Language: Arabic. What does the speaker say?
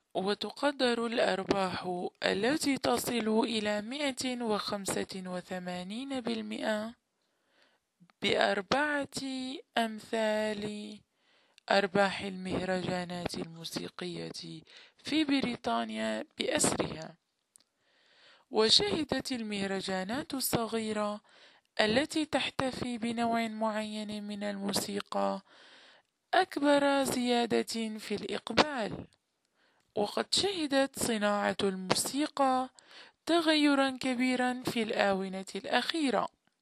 وتقدر الأرباح التي تصل إلى 185% ب4 أمثال أرباح المهرجانات الموسيقية في بريطانيا بأسرها. وشهدت المهرجانات الصغيرة التي تحتفي بنوع معين من الموسيقى أكبر زيادة في الإقبال. وقد شهدت صناعة الموسيقى تغيرا كبيرا في الآونة الأخيرة،